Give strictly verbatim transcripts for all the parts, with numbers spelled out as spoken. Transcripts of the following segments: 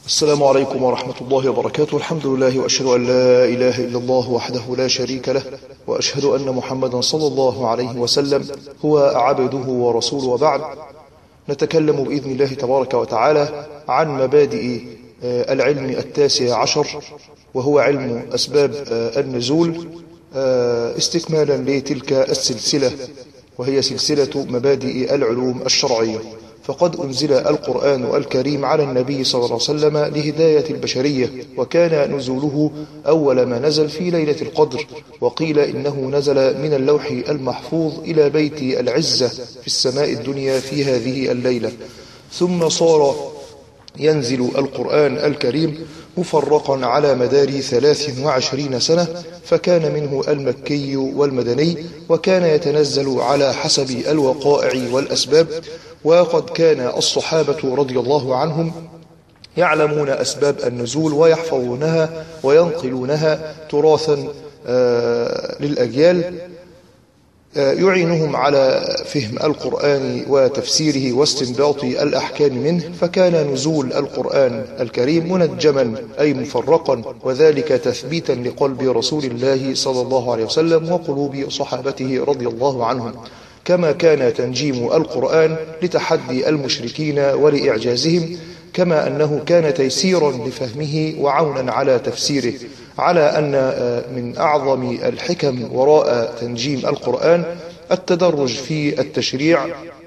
السلام عليكم ورحمة الله وبركاته. الحمد لله وأشهد أن لا إله إلا الله وحده لا شريك له، وأشهد أن محمدا صلى الله عليه وسلم هو عبده ورسوله، وبعد. نتكلم بإذن الله تبارك وتعالى عن مبادئ العلم التاسع عشر، وهو علم أسباب النزول، استكمالا لتلك السلسلة، وهي سلسلة مبادئ العلوم الشرعية. فقد أنزل القرآن الكريم على النبي صلى الله عليه وسلم لهداية البشرية، وكان نزوله أول ما نزل في ليلة القدر، وقيل إنه نزل من اللوح المحفوظ إلى بيت العزة في السماء الدنيا في هذه الليلة، ثم صار ينزل القرآن الكريم مفرقا على مدار ثلاث وعشرين سنة، فكان منه المكي والمدني، وكان يتنزل على حسب الوقائع والأسباب. وقد كان الصحابة رضي الله عنهم يعلمون أسباب النزول ويحفظونها وينقلونها تراثا للأجيال، يعينهم على فهم القرآن وتفسيره واستنباط الأحكام منه. فكان نزول القرآن الكريم منجما أي مفرقا، وذلك تثبيتا لقلب رسول الله صلى الله عليه وسلم وقلوب صحابته رضي الله عنهم، كما كان تنجيم القرآن لتحدي المشركين ولإعجازهم، كما أنه كان تيسيرا لفهمه وعونا على تفسيره، على أن من أعظم الحكم وراء تنجيم القرآن التدرج في التشريع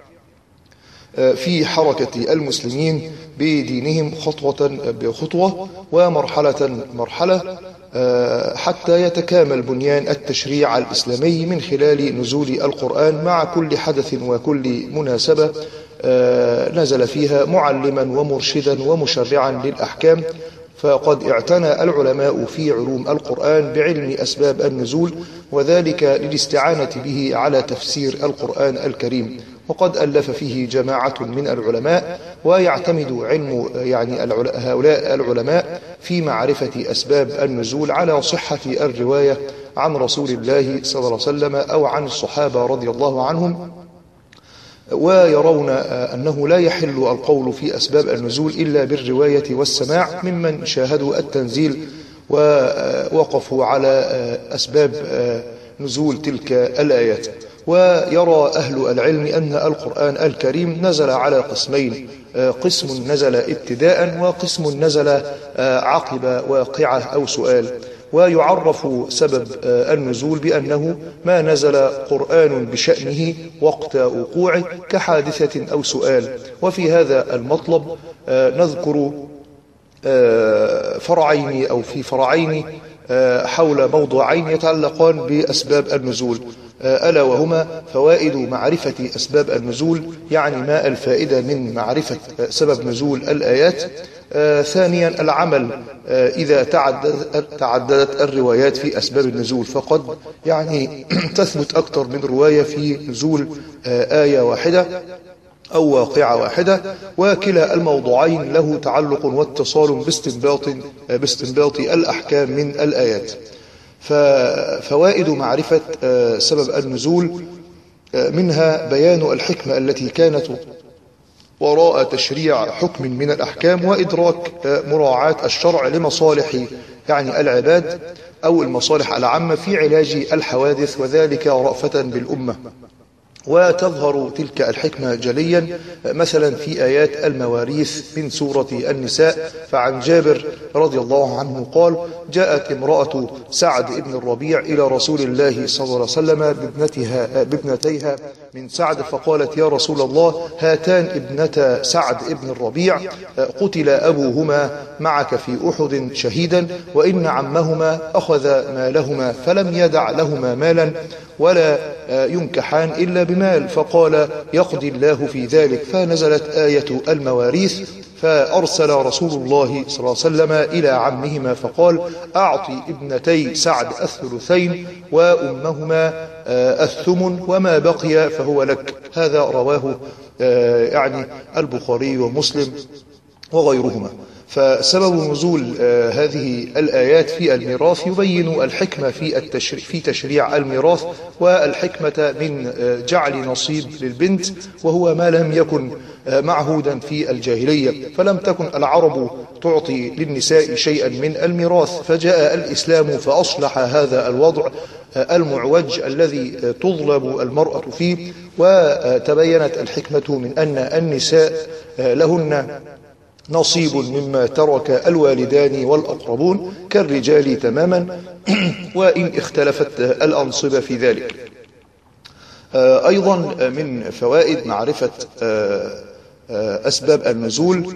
في حركة المسلمين بدينهم خطوة بخطوة ومرحلة مرحلة، حتى يتكامل بنيان التشريع الإسلامي من خلال نزول القرآن مع كل حدث وكل مناسبة نزل فيها معلما ومرشدا ومشرعا للأحكام. فقد اعتنى العلماء في علوم القرآن بعلم أسباب النزول، وذلك للاستعانة به على تفسير القرآن الكريم، وقد ألف فيه جماعة من العلماء. ويعتمد علم يعني هؤلاء العلماء في معرفة أسباب النزول على صحة الرواية عن رسول الله صلى الله عليه وسلم أو عن الصحابة رضي الله عنهم، ويرون أنه لا يحل القول في أسباب النزول إلا بالرواية والسماع ممن شاهدوا التنزيل ووقفوا على أسباب نزول تلك الآيات. ويرى أهل العلم أن القرآن الكريم نزل على قسمين، قسم نزل ابتداء وقسم نزل عقب واقعة أو سؤال. ويعرف سبب النزول بأنه ما نزل قرآن بشأنه وقت وقوعه كحادثة أو سؤال. وفي هذا المطلب نذكر فرعين أو في فرعين حول موضوعين يتعلقان بأسباب النزول، ألا وهما فوائد معرفة أسباب النزول، يعني ما الفائدة من معرفة سبب نزول الآيات. آه ثانيا العمل آه إذا تعددت, تعددت الروايات في أسباب النزول، فقد يعني تثبت أكثر من رواية في نزول آه آية واحدة أو واقعة واحدة، وكلا الموضوعين له تعلق واتصال باستنباط, آه باستنباط الأحكام من الآيات. ففوائد معرفة آه سبب النزول آه منها بيان الحكمة التي كانت وراء تشريع حكم من الأحكام، وإدراك مراعاة الشرع لمصالح يعني العباد أو المصالح العامة في علاج الحوادث، وذلك رأفة بالأمة. وتظهر تلك الحكمة جليا مثلا في آيات المواريث من سورة النساء. فعن جابر رضي الله عنه قال: جاءت امرأة سعد بن الربيع إلى رسول الله صلى الله عليه وسلم بابنتها بابنتيها من سعد، فقالت: يا رسول الله، هاتان ابنتا سعد بن الربيع قتل أبوهما معك في أحد شهيدا، وإن عمهما أخذ مالهما فلم يدع لهما مالا ولا ينكحان إلا بمال، فقال: يقضي الله في ذلك. فنزلت آية المواريث، فأرسل رسول الله صلى الله عليه وسلم إلى عمهما فقال: أعطي ابنتي سعد الثلثين وأمهما الثمن، وما بقي فهو لك. هذا رواه يعني البخاري ومسلم وغيرهما. فسبب نزول هذه الآيات في الميراث يبين الحكمة في التشريع في تشريع الميراث والحكمة من جعل نصيب للبنت، وهو ما لم يكن معهودا في الجاهلية، فلم تكن العرب تعطي للنساء شيئا من الميراث، فجاء الإسلام فأصلح هذا الوضع المعوج الذي تظلم المرأة فيه، وتبينت الحكمة من أن النساء لهن نصيب مما ترك الوالدان والأقربون كالرجال تماما، وإن اختلفت الأنصبة في ذلك. أيضا من فوائد معرفة أسباب النزول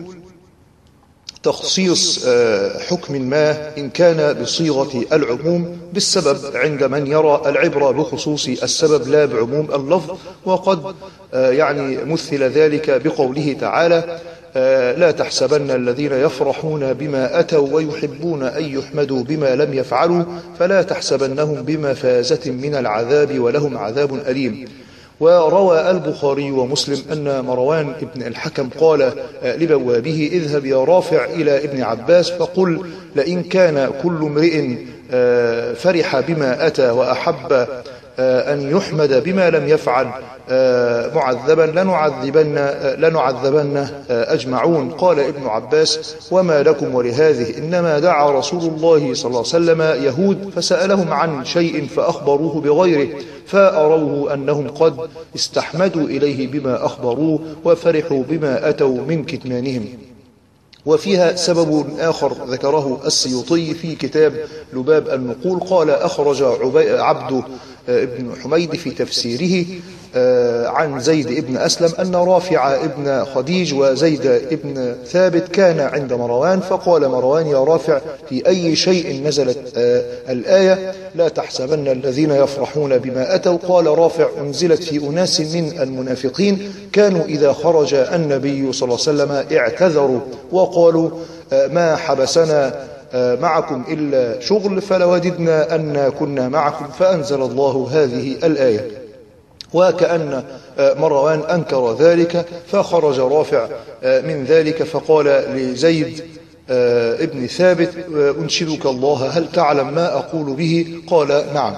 تخصيص حكم ما إن كان بصيغة العموم بالسبب عند من يرى العبرة بخصوص السبب لا بعموم اللفظ، وقد يعني مثل ذلك بقوله تعالى: لا تحسبن الذين يفرحون بما أتوا ويحبون أن يحمدوا بما لم يفعلوا فلا تحسبنهم بمفازة من العذاب ولهم عذاب أليم. وروى البخاري ومسلم أن مروان ابن الحكم قال لبوابه: اذهب يا رافع إلى ابن عباس فقل لئن كان كل امرئ فرح بما أتى وأحب أن يحمد بما لم يفعل معذبا لنعذبن لنعذبن أجمعون. قال ابن عباس: وما لكم ولهذه؟ إنما دعا رسول الله صلى الله عليه وسلم يهود فسألهم عن شيء فأخبروه بغيره فأروه أنهم قد استحمدوا إليه بما أخبروه وفرحوا بما أتوا من كتمانهم. وفيها سبب آخر ذكره السيوطي في كتاب لباب النقول، قال: أخرج عبد ابن حميد في تفسيره عن زيد ابن أسلم أن رافع ابن خديج وزيد ابن ثابت كان عند مروان، فقال مروان: يا رافع في أي شيء نزلت الآية لا تحسبن الذين يفرحون بما أتوا؟ قال رافع: أنزلت في أناس من المنافقين كانوا إذا خرج النبي صلى الله عليه وسلم اعتذروا وقالوا ما حبسنا معكم إلا شغل فلوددنا أن كنا معكم، فأنزل الله هذه الآية. وكأن مروان أنكر ذلك فخرج رافع من ذلك فقال لزيد ابن ثابت: أنشدك الله هل تعلم ما أقول به؟ قال: نعم.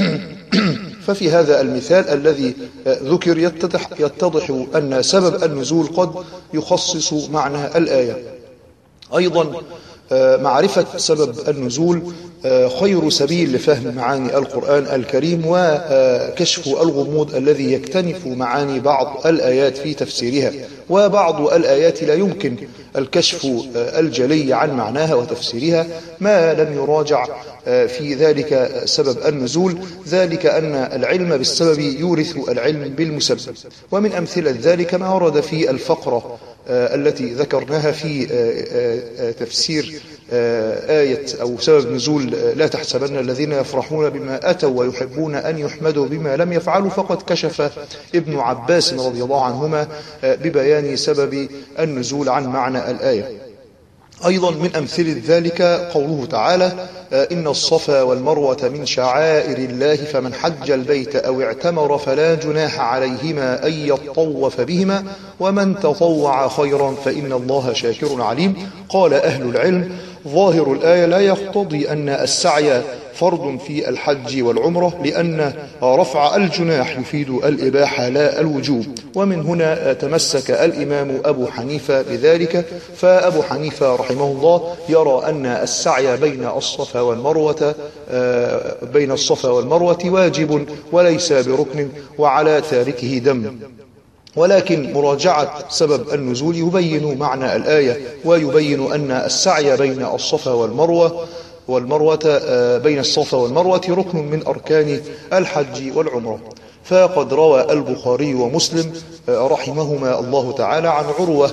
ففي هذا المثال الذي ذكر يتضح, يتضح أن سبب النزول قد يخصص معنى الآية. أيضا معرفة سبب النزول خير سبيل لفهم معاني القرآن الكريم وكشف الغموض الذي يكتنف معاني بعض الآيات في تفسيرها، وبعض الآيات لا يمكن الكشف الجلي عن معناها وتفسيرها ما لم يراجع في ذلك سبب النزول، ذلك أن العلم بالسبب يورث العلم بالمسبب. ومن أمثلة ذلك ما ورد في الفقرة التي ذكرناها في تفسير آية أو سبب نزول لا تحسبن الذين يفرحون بما أتوا ويحبون أن يحمدوا بما لم يفعلوا، فقد كشف ابن عباس رضي الله عنهما ببيان سبب النزول عن معنى الآية. أيضا من أمثلة ذلك قوله تعالى: إن الصفا والمروة من شعائر الله فمن حج البيت أو اعتمر فلا جناح عليهما أن يطوف بهما ومن تطوع خيرا فإن الله شاكر عليم. قال أهل العلم: ظاهر الآية لا يقتضي أن السعي فرض في الحج والعمرة، لأن رفع الجناح يفيد الإباحة لا الوجوب. ومن هنا تمسك الإمام أبو حنيفة بذلك، فأبو حنيفة رحمه الله يرى أن السعي بين الصفا والمروة بين الصفا والمروة واجب وليس بركن، وعلى تاركه دم. ولكن مراجعة سبب النزول يبين معنى الآية ويبين أن السعي بين الصفا والمروة والمروة بين الصفا والمروة ركن من أركان الحج والعمرة. فقد روى البخاري ومسلم رحمهما الله تعالى عن عروة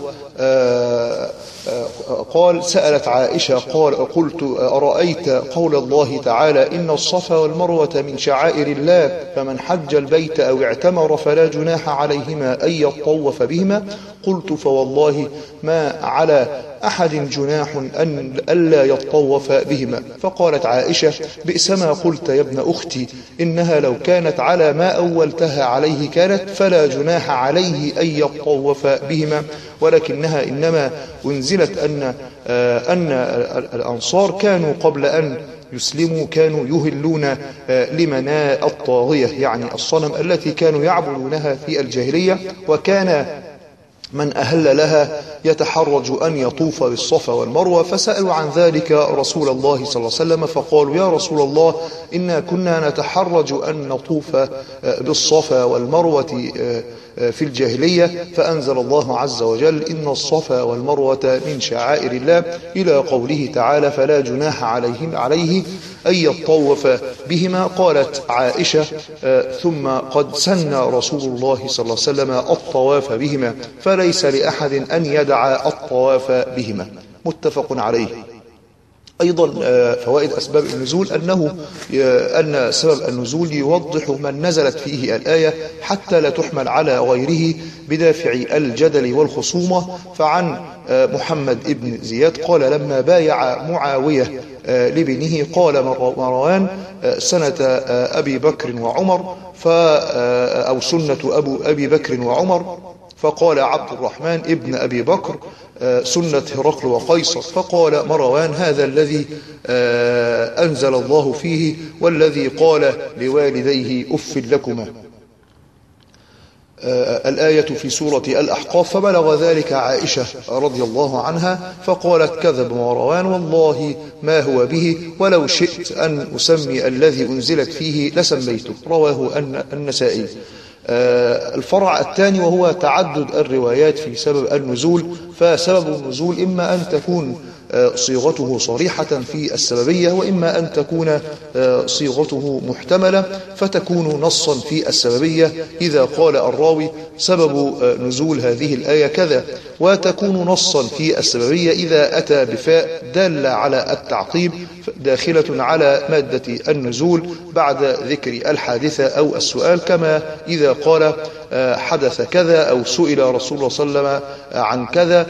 قال: سألت عائشة قال قلت: أرأيت قول الله تعالى إن الصفا والمروة من شعائر الله فمن حج البيت أو اعتمر فلا جناح عليهما أن يطوف بهما؟ قلت: فوالله ما على أحد جناح أن ألا يطوف بهما. فقالت عائشة: بئس ما قلت يا ابن أختي، إنها لو كانت على ما أولتها عليه كانت، فلا جناح عليه أن يطوف بهما، ولكنها إنما أنزلت أن, أن الأنصار كانوا قبل أن يسلموا كانوا يهلون لمناء الطاغية، يعني الصنم التي كانوا يعبدونها في الجاهلية، وكان من أهل لها يتحرج أن يطوف بالصفا والمروة. فسألوا عن ذلك رسول الله صلى الله عليه وسلم فقالوا: يا رسول الله، إنا كنا نتحرج أن نطوف بالصفا والمروة في الجاهلية، فأنزل الله عز وجل: إن الصفا والمروة من شعائر الله، إلى قوله تعالى: فلا جناح عليهم عليه أن يطوف بهما. قالت عائشة: ثم قد سن رسول الله صلى الله عليه وسلم الطواف بهما، فليس لأحد أن يدع الطواف بهما. متفق عليه. أيضا فوائد أسباب النزول أنه أن سبب النزول يوضح من نزلت فيه الآية حتى لا تحمل على غيره بدافع الجدل والخصومة. فعن محمد ابن زياد قال: لما بايع معاوية لابنه قال مروان: سنة أبي بكر وعمر، أو سنة أبو أبي بكر وعمر. فقال عبد الرحمن ابن أبي بكر: سنة هرقل وقيصر. فقال مروان: هذا الذي أنزل الله فيه، والذي قال لوالديه: أف لكما. الآية في سورة الأحقاف. فبلغ ذلك عائشة رضي الله عنها فقالت: كذب مروان، والله ما هو به، ولو شئت أن أسمي الذي أنزلت فيه لسميته. رواه النسائي. الفرع الثاني وهو تعدد الروايات في سبب النزول. فسبب النزول إما أن تكون صيغته صريحة في السببية، وإما أن تكون صيغته محتملة فتكون نصا في السببية إذا قال الراوي: سبب نزول هذه الآية كذا، وتكون نصا في السببية إذا أتى بفاء دالة على التعقيب داخلة على مادة النزول بعد ذكر الحادثة أو السؤال، كما إذا قال: حدث كذا، أو سئل رسول الله صلى الله عليه وسلم عن كذا،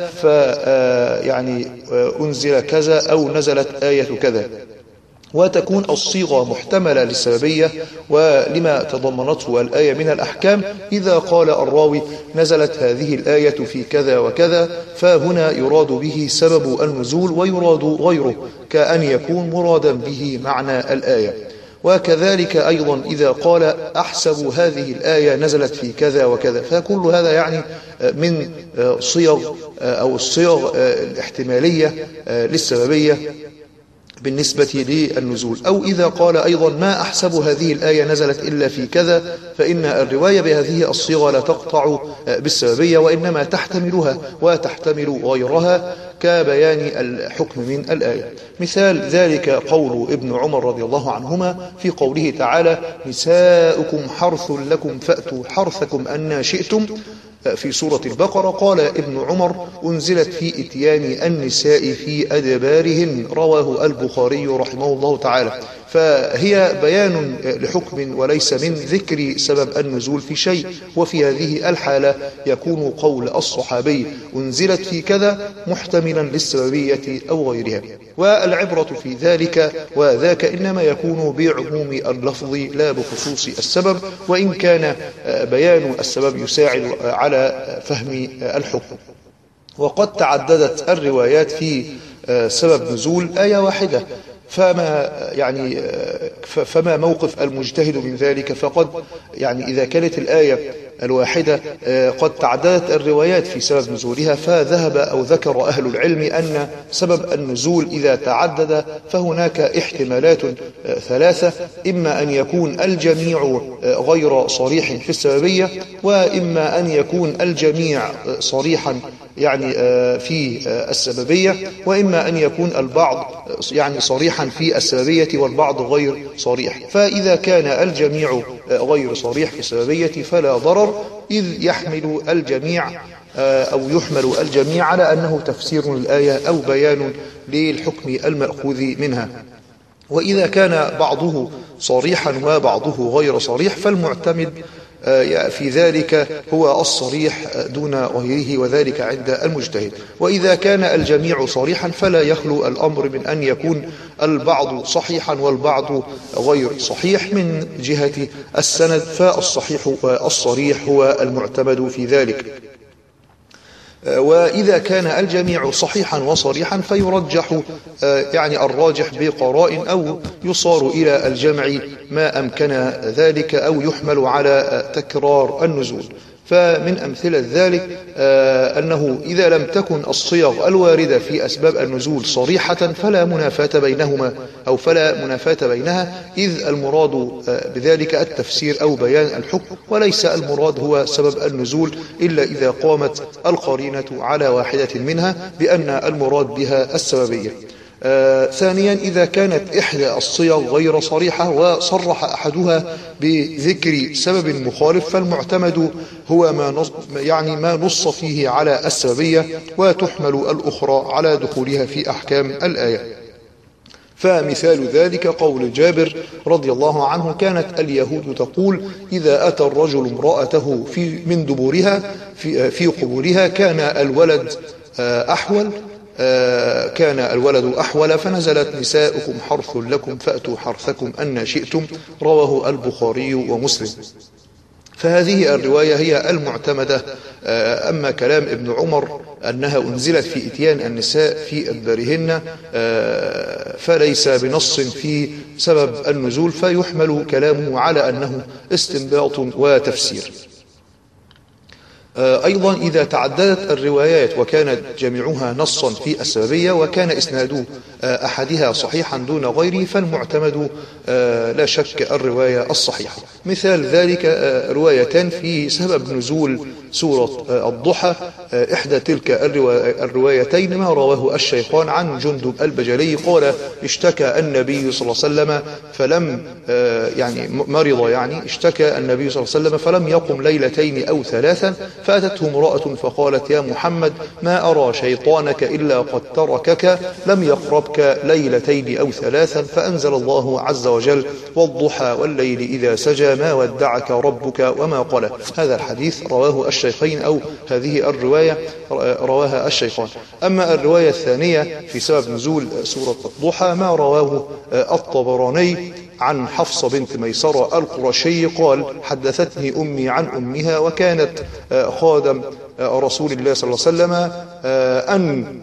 فيعني أنزل كذا، أو نزلت آية كذا. وتكون الصيغة محتملة للسببية ولما تضمنته الآية من الأحكام. إذا قال الراوي: نزلت هذه الآية في كذا وكذا، فهنا يراد به سبب النزول، ويراد غيره، كأن يكون مرادا به معنى الآية. وكذلك أيضا إذا قال: أحسب هذه الآية نزلت في كذا وكذا، فكل هذا يعني من صيغ أو الصيغ الاحتمالية للسببية بالنسبة للنزول. أو إذا قال أيضا: ما أحسب هذه الآية نزلت إلا في كذا، فإن الرواية بهذه الصيغة لا تقطع بالسببية، وإنما تحتملها وتحتمل غيرها كبيان الحكم من الآية. مثال ذلك قول ابن عمر رضي الله عنهما في قوله تعالى: نساؤكم حرث لكم فأتوا حرثكم أن شئتم، في سورة البقرة. قال ابن عمر: أنزلت في إتيان النساء في أدبارهن. رواه البخاري رحمه الله تعالى. فهي بيان لحكم وليس من ذكر سبب النزول في شيء. وفي هذه الحالة يكون قول الصحابي أنزلت في كذا محتملا للسببية أو غيرها. والعبرة في ذلك وذاك إنما يكون بعموم اللفظ لا بخصوص السبب، وإن كان بيان السبب يساعد على فهم الحكم. وقد تعددت الروايات في سبب نزول آية واحدة، فما يعني فما موقف المجتهد من ذلك؟ فقد يعني إذا كانت الآية الواحدة قد تعددت الروايات في سبب نزولها، فذهب أو ذكر أهل العلم أن سبب النزول إذا تعدد فهناك احتمالات ثلاثة: إما أن يكون الجميع غير صريح في السببية، وإما أن يكون الجميع صريحا يعني في السببية، وإما أن يكون البعض يعني صريحا في السببية والبعض غير صريح. فإذا كان الجميع غير صريح في السببية فلا ضرر، إذ يحمل الجميع أو يحمل الجميع على أنه تفسير للآية أو بيان للحكم المأخوذ منها. وإذا كان بعضه صريحا وبعضه غير صريح فالمعتمد في ذلك هو الصريح دون غيره، وذلك عند المجتهد. وإذا كان الجميع صريحا فلا يخلو الأمر من أن يكون البعض صحيحا والبعض غير صحيح من جهة السند، فالصحيح والصريح هو المعتمد في ذلك. وإذا كان الجميع صحيحا وصريحا فيرجح يعني الراجح بقراء، أو يصار إلى الجمع ما أمكن ذلك، أو يحمل على تكرار النزول. فمن أمثلة ذلك أنه إذا لم تكن الصيغ الواردة في أسباب النزول صريحة فلا منافاة بينهما أو فلا منافاة بينها، إذ المراد بذلك التفسير أو بيان الحكم، وليس المراد هو سبب النزول إلا إذا قامت القرينة على واحدة منها بأن المراد بها السببية. آه ثانيا، إذا كانت إحدى الصيغ غير صريحة وصرح أحدها بذكر سبب مخالف فالمعتمد هو ما نص يعني ما نص فيه على السببية، وتحمل الأخرى على دخولها في أحكام الآية. فمثال ذلك قول جابر رضي الله عنه: كانت اليهود تقول إذا أتى الرجل امرأته في من دبورها في, في قبورها كان الولد أحول كان الولد أحول فنزلت نساؤكم حرث لكم فأتوا حرثكم أن شئتم، رواه البخاري ومسلم. فهذه الرواية هي المعتمدة. أما كلام ابن عمر أنها أنزلت في إتيان النساء في أدبارهن فليس بنص في سبب النزول، فيحمل كلامه على أنه استنباط وتفسير. أيضا إذا تعددت الروايات وكانت جميعها نصا في السببية وكان إسناد أحدها صحيحا دون غيره فالمعتمد لا شك الرواية الصحيحة. مثال ذلك روايتان في سبب نزول سورة الضحى. إحدى تلك الروايتين ما رواه الشيخان عن جندب البجلي قال: اشتكى النبي صلى الله عليه وسلم فلم يعني مرض يعني اشتكى النبي صلى الله عليه وسلم فلم يقم ليلتين أو ثلاثا، فأتته امرأة فقالت: يا محمد ما أرى شيطانك إلا قد تركك لم يقربك ليلتين أو ثلاثا، فأنزل الله عز وجل: والضحى والليل إذا سجى ما ودعك ربك وما قلى. هذا الحديث رواه الشيخين، أو هذه الرواية رواها الشيخان. أما الرواية الثانية في سبب نزول سورة الضحى ما رواه الطبراني عن حفصة بنت ميسرة القرشي قال: حدثتني أمي عن أمها وكانت خادم رسول الله صلى الله عليه وسلم أن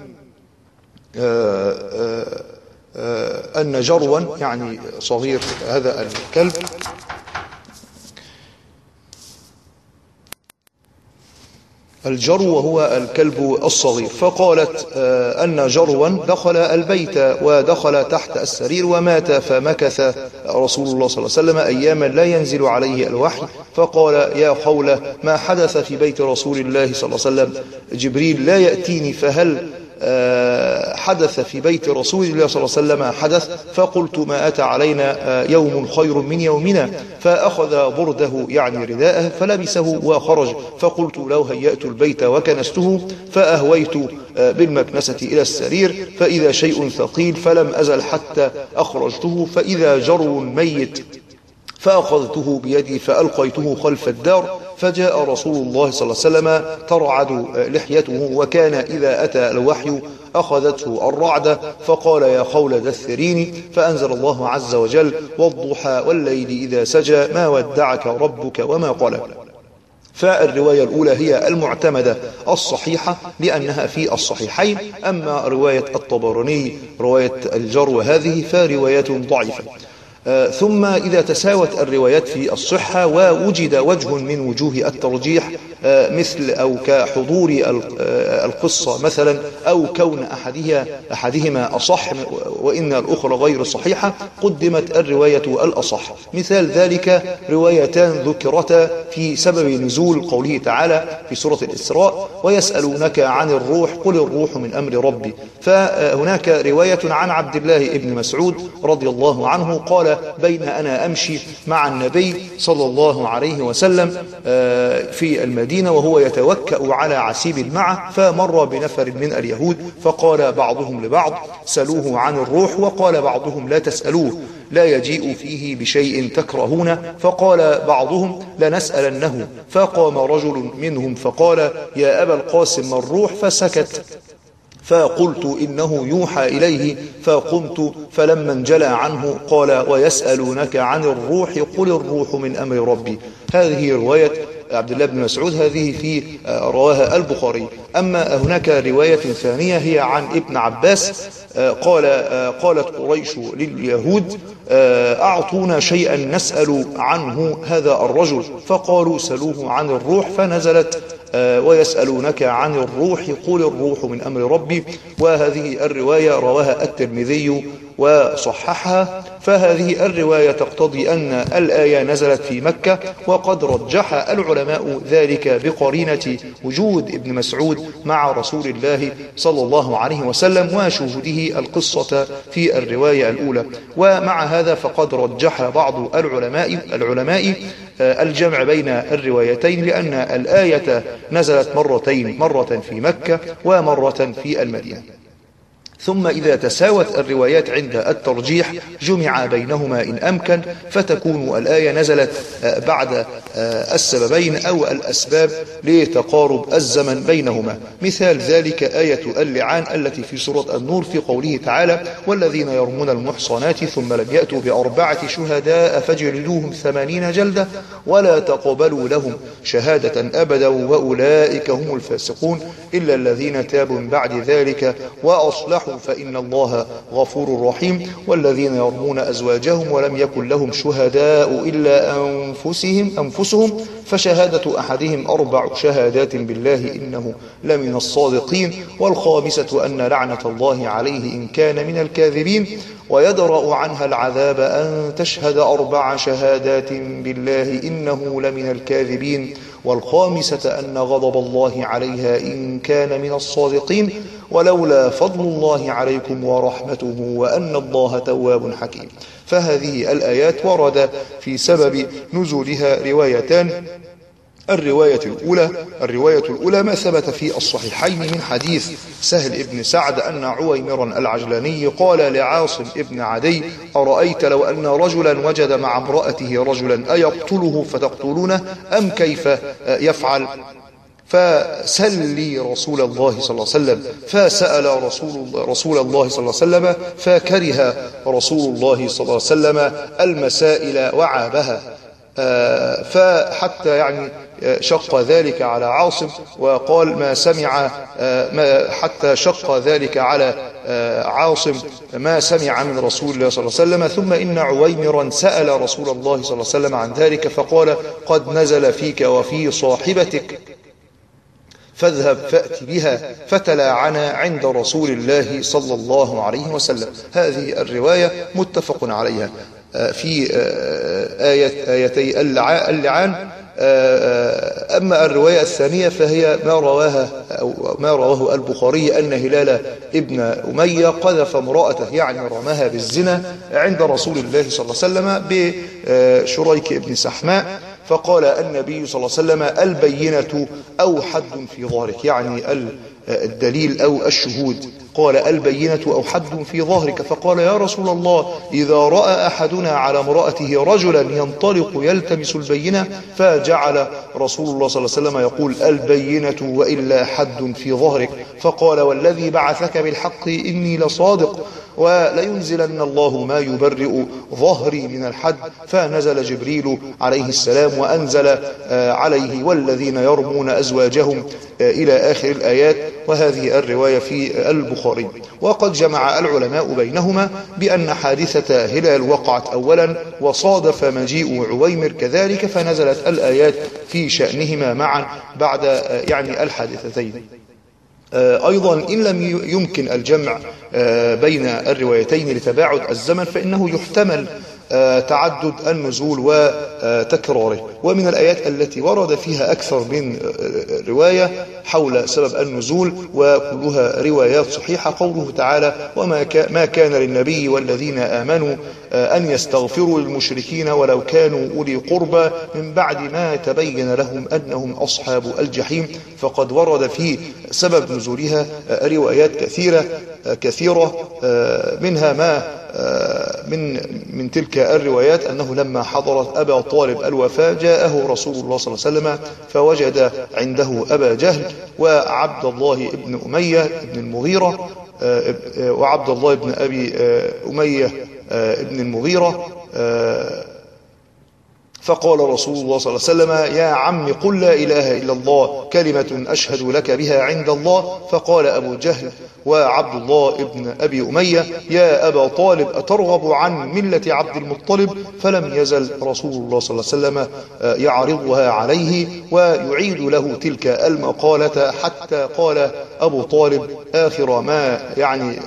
أن جروا يعني صغير هذا الكلب الجرو هو الكلب الصغير، فقالت أن جروا دخل البيت ودخل تحت السرير ومات، فمكث رسول الله صلى الله عليه وسلم أياما لا ينزل عليه الوحي، فقال: يا خولة ما حدث في بيت رسول الله صلى الله عليه وسلم؟ جبريل لا يأتيني، فهل حدث في بيت رسول الله صلى الله عليه وسلم حدث؟ فقلت: ما أتى علينا يوم خير من يومنا. فأخذ برده يعني رداءه فلبسه وخرج، فقلت: لو هيأت البيت وكنسته فأهويت بالمكنسة إلى السرير فإذا شيء ثقيل فلم أزل حتى أخرجته فإذا جرو ميت، فأخذته بيدي فألقيته خلف الدار، فجاء رسول الله صلى الله عليه وسلم ترعد لحيته، وكان إذا أتى الوحي أخذته الرعدة، فقال: يا خولة دثريني، فأنزل الله عز وجل: والضحى والليل إذا سجى ما ودعك ربك وما قلى. فالرواية الأولى هي المعتمدة الصحيحة لأنها في الصحيحين. أما رواية الطبراني رواية الجرو هذه فرواية ضعيفة. آه ثم إذا تساوت الروايات في الصحة ووجد وجه من وجوه الترجيح آه مثل أو كحضور آه القصة مثلا، أو كون أحدها أحدهما أصح وإن الأخرى غير صحيحة، قدمت الرواية الأصح. مثال ذلك روايتان ذكرتا في سبب نزول قوله تعالى في سورة الإسراء: ويسألونك عن الروح قل الروح من أمر ربي. فهناك رواية عن عبد الله بن مسعود رضي الله عنه قال: بين أنا أمشي مع النبي صلى الله عليه وسلم في المدينة المدينة وهو يتوكأ على عسيب معه، فمر بنفر من اليهود فقال بعضهم لبعض سلوه عن الروح، وقال بعضهم لا تسألوه لا يجيء فيه بشيء تكرهون، فقال بعضهم لنسألنه. فقام رجل منهم فقال يا أبا القاسم ما الروح؟ فسكت، فقلت إنه يوحى إليه، فقمت فلما انجلى عنه قال ويسألونك عن الروح قل الروح من أمر ربي. هذه رواية عبد الله بن مسعود، هذه في رواها البخاري. أما هناك رواية ثانية هي عن ابن عباس قال قالت قريش لليهود أعطونا شيئا نسأل عنه هذا الرجل، فقالوا سلوه عن الروح، فنزلت ويسألونك عن الروح قل الروح من أمر ربي. وهذه الرواية رواها الترمذي وصححها. فهذه الرواية تقتضي أن الآية نزلت في مكة، وقد رجح العلماء ذلك بقرينة وجود ابن مسعود مع رسول الله صلى الله عليه وسلم وشهوده القصة في الرواية الأولى. ومع هذا فقد رجح بعض العلماء العلماء الجمع بين الروايتين، لأن الآية نزلت مرتين، مرة في مكة ومرة في المدينة. ثم إذا تساوت الروايات عند الترجيح جمع بينهما إن أمكن، فتكون الآية نزلت بعد السببين أو الأسباب لتقارب الزمن بينهما. مثال ذلك آية اللعان التي في سورة النور في قوله تعالى والذين يرمون المحصنات ثم لم يأتوا بأربعة شهداء فاجلدوهم ثمانين جلدة ولا تقبلوا لهم شهادة أبدا وأولئك هم الفاسقون إلا الذين تابوا من بعد ذلك وأصلحوا فإن الله غفور رحيم. والذين يرمون أزواجهم ولم يكن لهم شهداء إلا أنفسهم أنفسهم فشهادة أحدهم أربع شهادات بالله إنه لمن الصادقين والخامسة أن لعنة الله عليه إن كان من الكاذبين ويدرأ عنها العذاب أن تشهد أربع شهادات بالله إنه لمن الكاذبين والخامسة أن غضب الله عليها إن كان من الصادقين ولولا فضل الله عليكم ورحمته وأن الله تواب حكيم. فهذه الآيات ورد في سبب نزولها روايتان. الرواية الأولى الرواية الأولى ما ثبت في الصحيحين من حديث سهل بن سعد أن عويمرا العجلاني قال لعاصم ابن عدي أرأيت لو أن رجلا وجد مع امرأته رجلا أيقتله فتقتلونه أم كيف يفعل؟ فسل لي رسول الله صلى الله عليه وسلم. فسأل رسول, رسول الله صلى الله عليه وسلم فكره رسول الله صلى الله عليه وسلم المسائل وعابها، فحتى يعني شق ذلك على عاصم وقال ما سمع ما حتى شق ذلك على عاصم ما سمع من رسول الله صلى الله عليه وسلم. ثم إن عويمرا سأل رسول الله صلى الله عليه وسلم عن ذلك فقال قد نزل فيك وفي صاحبتك فاذهب فأت بها فتلاعنا عند رسول الله صلى الله عليه وسلم. هذه الرواية متفق عليها في آية آيتي اللعان. أما الرواية الثانية فهي ما رواها أو ما رواه البخاري أن هلال ابن أمية قذف امرأته يعني رماها بالزنا عند رسول الله صلى الله عليه وسلم بشريك ابن سحماء، فقال النبي صلى الله عليه وسلم البينة أو حد في ظهرك، يعني الدليل أو الشهود. قال البينة أو حد في ظهرك. فقال يا رسول الله إذا رأى أحدنا على امرأته رجلا ينطلق يلتمس البينة، فجعل رسول الله صلى الله عليه وسلم يقول البينة وإلا حد في ظهرك. فقال والذي بعثك بالحق إني لصادق ولينزلن الله ما يبرئ ظهري من الحد. فنزل جبريل عليه السلام وأنزل عليه والذين يرمون أزواجهم إلى آخر الآيات. وهذه الرواية في البخاري. وقد جمع العلماء بينهما بأن حادثة هلال وقعت أولا وصادف مجيء عويمر كذلك، فنزلت الآيات في شأنهما معا بعد يعني الحادثتين. أيضا إن لم يمكن الجمع بين الروايتين لتباعد الزمن فإنه يحتمل تعدد النزول وتكراره. ومن الآيات التي ورد فيها أكثر من رواية حول سبب النزول وكلها روايات صحيحة قوله تعالى: وما ما كان للنبي والذين آمنوا أن يستغفروا للمشركين ولو كانوا أولي قربى من بعد ما تبين لهم أنهم أصحاب الجحيم. فقد ورد في سبب نزولها روايات كثيرة كثيرة منها ما من من تلك الروايات أنه لما حضرت أبا طالب الوفاة جاءه رسول الله صلى الله عليه وسلم فوجد عنده أبا جهل وعبد الله بن أمية بن المغيرة وعبد الله بن أبي أمية ابن المغيرة. فقال رسول الله صلى الله عليه وسلم: يا عم قل لا إله إلا الله كلمة أشهد لك بها عند الله. فقال أبو جهل وعبد الله ابن أبي أمية: يا أبا طالب أترغب عن ملة عبد المطلب؟ فلم يزل رسول الله صلى الله عليه وسلم يعرضها عليه ويعيد له تلك المقالة حتى قال أبو طالب آخر ما يعني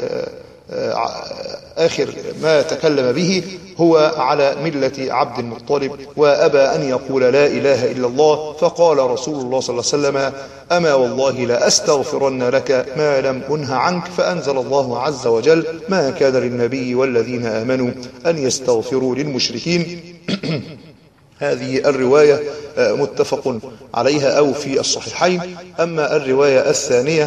آخر ما تكلم به هو على ملة عبد المطلب وأبى أن يقول لا إله إلا الله. فقال رسول الله صلى الله عليه وسلم: أما والله لا أستغفرن لك ما لم أنه عنك. فأنزل الله عز وجل: ما كان للنبي والذين آمنوا أن يستغفروا للمشركين. هذه الرواية متفق عليها أو في الصحيحين. أما الرواية الثانية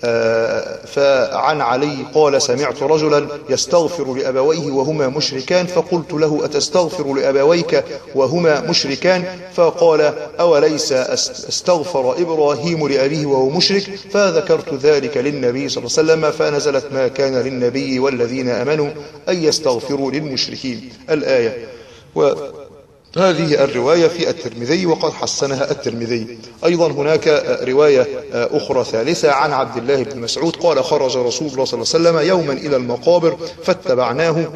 فعن علي قال: سمعت رجلا يستغفر لأبويه وهما مشركان فقلت له: أتستغفر لأبويك وهما مشركان؟ فقال: أوليس استغفر إبراهيم لأبيه وهو مشرك؟ فذكرت ذلك للنبي صلى الله عليه وسلم فنزلت: ما كان للنبي والذين آمنوا أن يستغفروا للمشركين الآية. و هذه الرواية في الترمذي وقد حسنها الترمذي. أيضا هناك رواية أخرى ثالثة عن عبد الله بن مسعود قال: خرج رسول الله صلى الله عليه وسلم يوما إلى المقابر فاتبعناه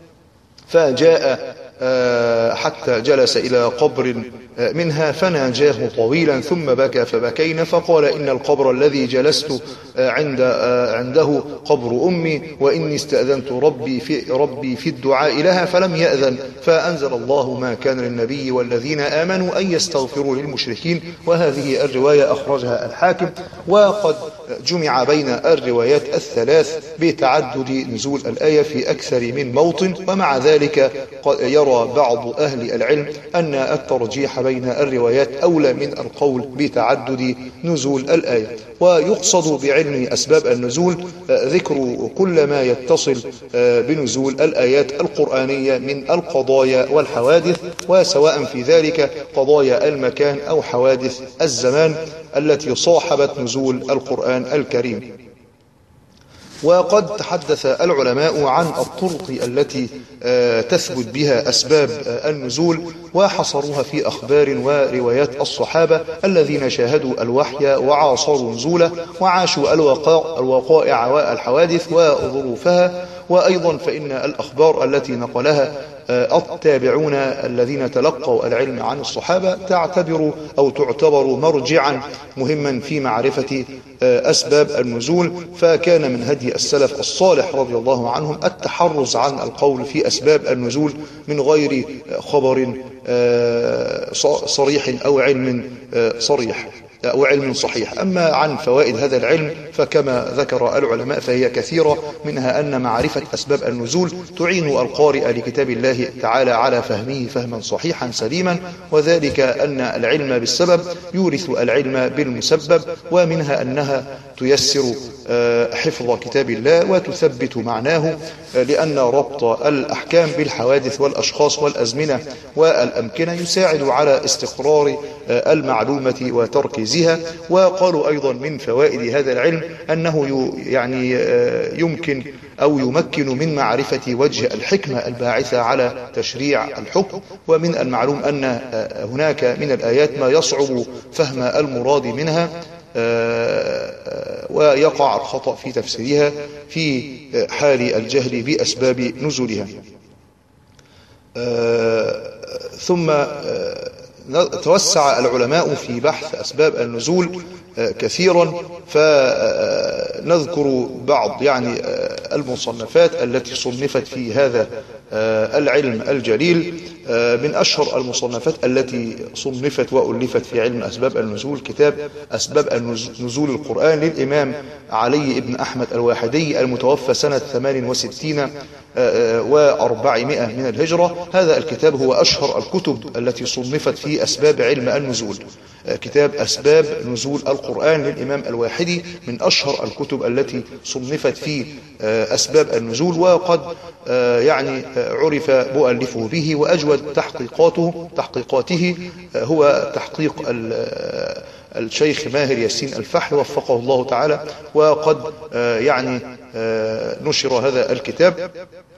فجاء حتى جلس إلى قبر منها فناجاه طويلا ثم بكى فبكينا فقال: إن القبر الذي جلست عند عنده قبر أمي وإني استأذنت ربي في, ربي في الدعاء لها فلم يأذن. فأنزل الله: ما كان للنبي والذين آمنوا أن يستغفروا للمشركين. وهذه الرواية أخرجها الحاكم. وقد جمع بين الروايات الثلاث بتعدد نزول الآية في أكثر من موطن. ومع ذلك يرى بعض أهل العلم أن الترجيح بين الروايات أولى من القول بتعدد نزول الآية. ويقصد بعلم أسباب النزول ذكر كل ما يتصل بنزول الآيات القرآنية من القضايا والحوادث، وسواء في ذلك قضايا المكان أو حوادث الزمان التي صاحبت نزول القرآن الكريم. وقد تحدث العلماء عن الطرق التي تثبت بها أسباب النزول وحصروها في أخبار وروايات الصحابة الذين شاهدوا الوحي وعاصروا نزوله وعاشوا الوقائع والحوادث وظروفها. وأيضا فإن الأخبار التي نقلها التابعون الذين تلقوا العلم عن الصحابة تعتبر أو تعتبر مرجعا مهما في معرفة أسباب النزول. فكان من هدي السلف الصالح رضي الله عنهم التحرز عن القول في أسباب النزول من غير خبر صريح أو علم صريح أو علم صحيح. أما عن فوائد هذا العلم فكما ذكر العلماء فهي كثيرة، منها أن معرفة أسباب النزول تعين القارئ لكتاب الله تعالى على فهمه فهما صحيحا سليما، وذلك أن العلم بالسبب يورث العلم بالمسبب، ومنها أنها تيسر حفظ كتاب الله وتثبت معناه، لأن ربط الأحكام بالحوادث والأشخاص والأزمنة والأمكنة يساعد على استقرار المعلومة وتركيزها. وقالوا أيضا من فوائد هذا العلم أنه يعني يمكن أو يمكن من معرفة وجه الحكمة الباعثة على تشريع الحكم. ومن المعلوم أن هناك من الآيات ما يصعب فهم المراد منها ويقع الخطأ في تفسيرها في حال الجهل بأسباب نزولها. ثم توسع العلماء في بحث أسباب النزول كثيرا، فنذكر بعض يعني المصنفات التي صنفت في هذا العلم الجليل. من أشهر المصنفات التي صنفت وألفت في علم أسباب النزول كتاب أسباب نزول القرآن للإمام علي بن أحمد الواحدي المتوفى سنة ثمان وستين وأربعمائة من الهجرة. هذا الكتاب هو أشهر الكتب التي صنفت في أسباب علم النزول. كتاب أسباب نزول القرآن للإمام الواحدي من أشهر الكتب التي صنفت في أسباب النزول، وقد يعني عرف مؤلفه به. وأجود تحقيقاته تحقيقاته هو تحقيق الشيخ ماهر ياسين الفحل وفقه الله تعالى، وقد يعني نشر هذا الكتاب.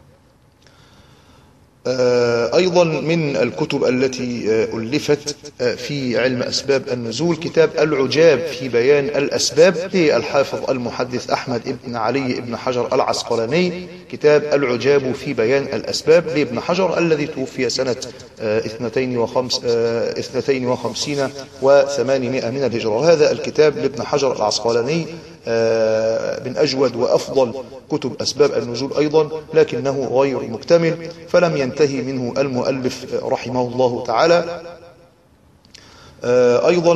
أيضا من الكتب التي ألفت في علم أسباب النزول كتاب العجاب في بيان الأسباب للحافظ المحدث أحمد بن علي بن حجر العسقلاني. كتاب العجاب في بيان الأسباب لابن حجر الذي توفي سنة اثنتين وخمسين وثمانمائة من الهجرة. هذا الكتاب لابن حجر العسقلاني من أجود وأفضل كتب أسباب النزول أيضا، لكنه غير مكتمل، فلم ينتهي منه المؤلف رحمه الله تعالى. أيضا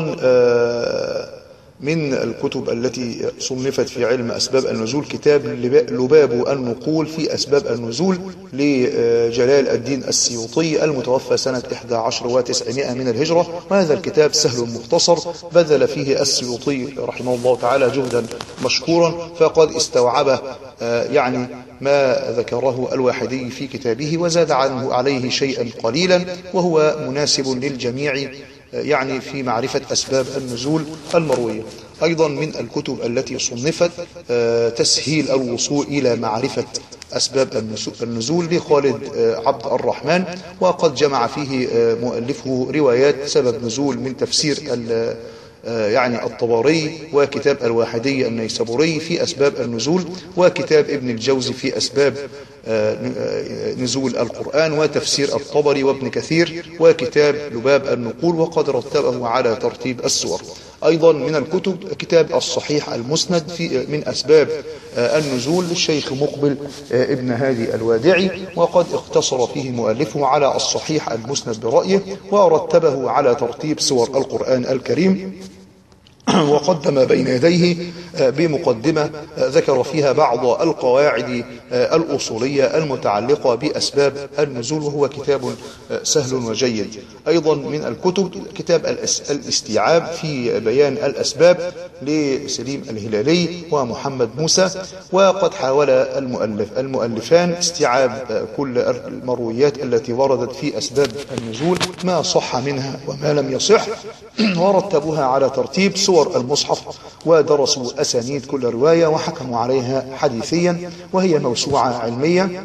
من الكتب التي صنفت في علم أسباب النزول كتاب لباب النقول في أسباب النزول لجلال الدين السيوطي المتوفى سنة إحدى عشر وتسعمائة من الهجرة. وهذا الكتاب سهل مختصر، بذل فيه السيوطي رحمه الله تعالى جهدا مشكورا، فقد استوعب يعني ما ذكره الواحدي في كتابه وزاد عنه عليه شيئا قليلا، وهو مناسب للجميع يعني في معرفة أسباب النزول المروية. أيضا من الكتب التي صنفت تسهيل الوصول إلى معرفة أسباب النزول لخالد عبد الرحمن، وقد جمع فيه مؤلفه روايات سبب نزول من تفسير يعني الطبري، وكتاب الواحدي النيسابوري في أسباب النزول، وكتاب ابن الجوزي في أسباب نزول القرآن، وتفسير الطبري وابن كثير، وكتاب لباب النقول، وقد رتبه على ترتيب السور. أيضا من الكتب كتاب الصحيح المسند في من أسباب النزول للشيخ مقبل ابن هادي الوادعي، وقد اختصر فيه مؤلفه على الصحيح المسند برأيه، ورتبه على ترتيب سور القرآن الكريم، وقدم بين يديه بمقدمة ذكر فيها بعض القواعد الأصولية المتعلقة بأسباب النزول، وهو كتاب سهل وجيد. أيضا من الكتب كتاب الاستيعاب في بيان الأسباب لسليم الهلالي ومحمد موسى، وقد حاول المؤلف المؤلفان استيعاب كل المرويات التي وردت في أسباب النزول، ما صح منها وما لم يصح، ورتبوها على ترتيب سور المصحف، ودرسوا أسانيد كل رواية وحكموا عليها حديثيا، وهي موسوعة علمية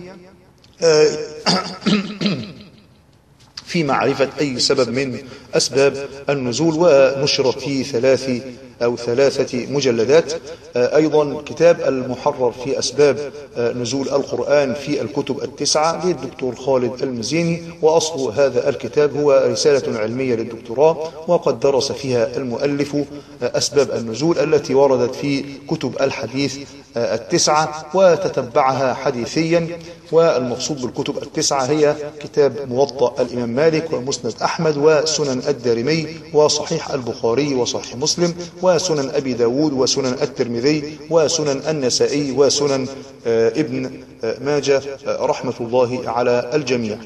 في معرفة أي سبب من أسباب النزول، ونشرت في ثلاث أو ثلاثة مجلدات. أيضا كتاب المحرر في أسباب نزول القرآن في الكتب التسعة للدكتور خالد المزيني، وأصل هذا الكتاب هو رسالة علمية للدكتوراه، وقد درس فيها المؤلف أسباب النزول التي وردت في كتب الحديث التسعة وتتبعها حديثيا. والمقصود بالكتب التسعة هي كتاب موطأ الإمام مالك ومسند أحمد وسنن الدارمي وصحيح البخاري وصحيح مسلم وسنن أبي داود وسنن الترمذي وسنن النسائي وسنن ابن ماجه رحمة الله على الجميع.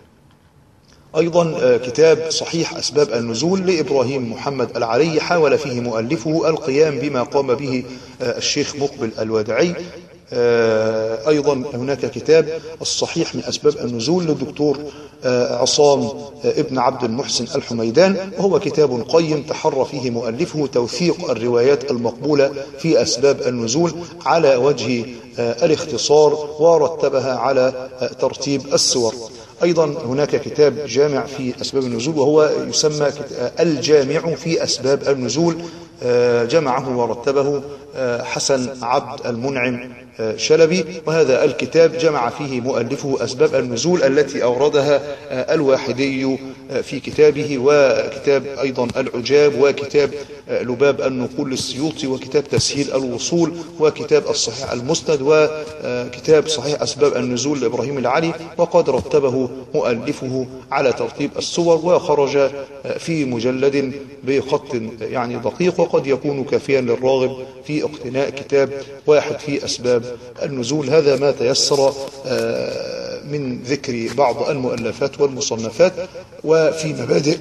أيضا كتاب صحيح أسباب النزول لإبراهيم محمد العلي، حاول فيه مؤلفه القيام بما قام به الشيخ مقبل الوادعي. أيضا هناك كتاب الصحيح من أسباب النزول للدكتور عصام ابن عبد المحسن الحميدان، وهو كتاب قيم تحرى فيه مؤلفه توثيق الروايات المقبولة في أسباب النزول على وجه الاختصار، ورتبها على ترتيب السور. أيضا هناك كتاب جامع في أسباب النزول وهو يسمى الجامع في أسباب النزول، جمعه ورتبه حسن عبد المنعم شلبي، وهذا الكتاب جمع فيه مؤلفه أسباب النزول التي أوردها الواحدي في كتابه، وكتاب أيضا العجاب، وكتاب لباب النقول للسيوطي، وكتاب تسهيل الوصول، وكتاب الصحيح المسند، وكتاب صحيح أسباب النزول لإبراهيم العلي. وقد رتبه مؤلفه على ترتيب السور، وخرج في مجلد بخط يعني دقيق، وقد يكون كافيا للراغب في اقتناء كتاب واحد في أسباب النزول. هذا ما تيسر من ذكر بعض المؤلفات والمصنفات وفي مبادئ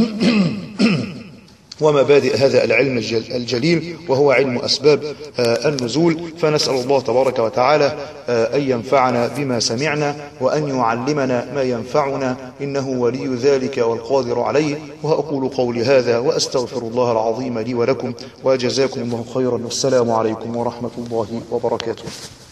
ومبادئ هذا العلم الجليل، وهو علم أسباب النزول. فنسأل الله تبارك وتعالى أن ينفعنا بما سمعنا، وأن يعلمنا ما ينفعنا، إنه ولي ذلك والقادر عليه. وأقول قولي هذا وأستغفر الله العظيم لي ولكم، وجزاكم الله خيرا، والسلام عليكم ورحمة الله وبركاته.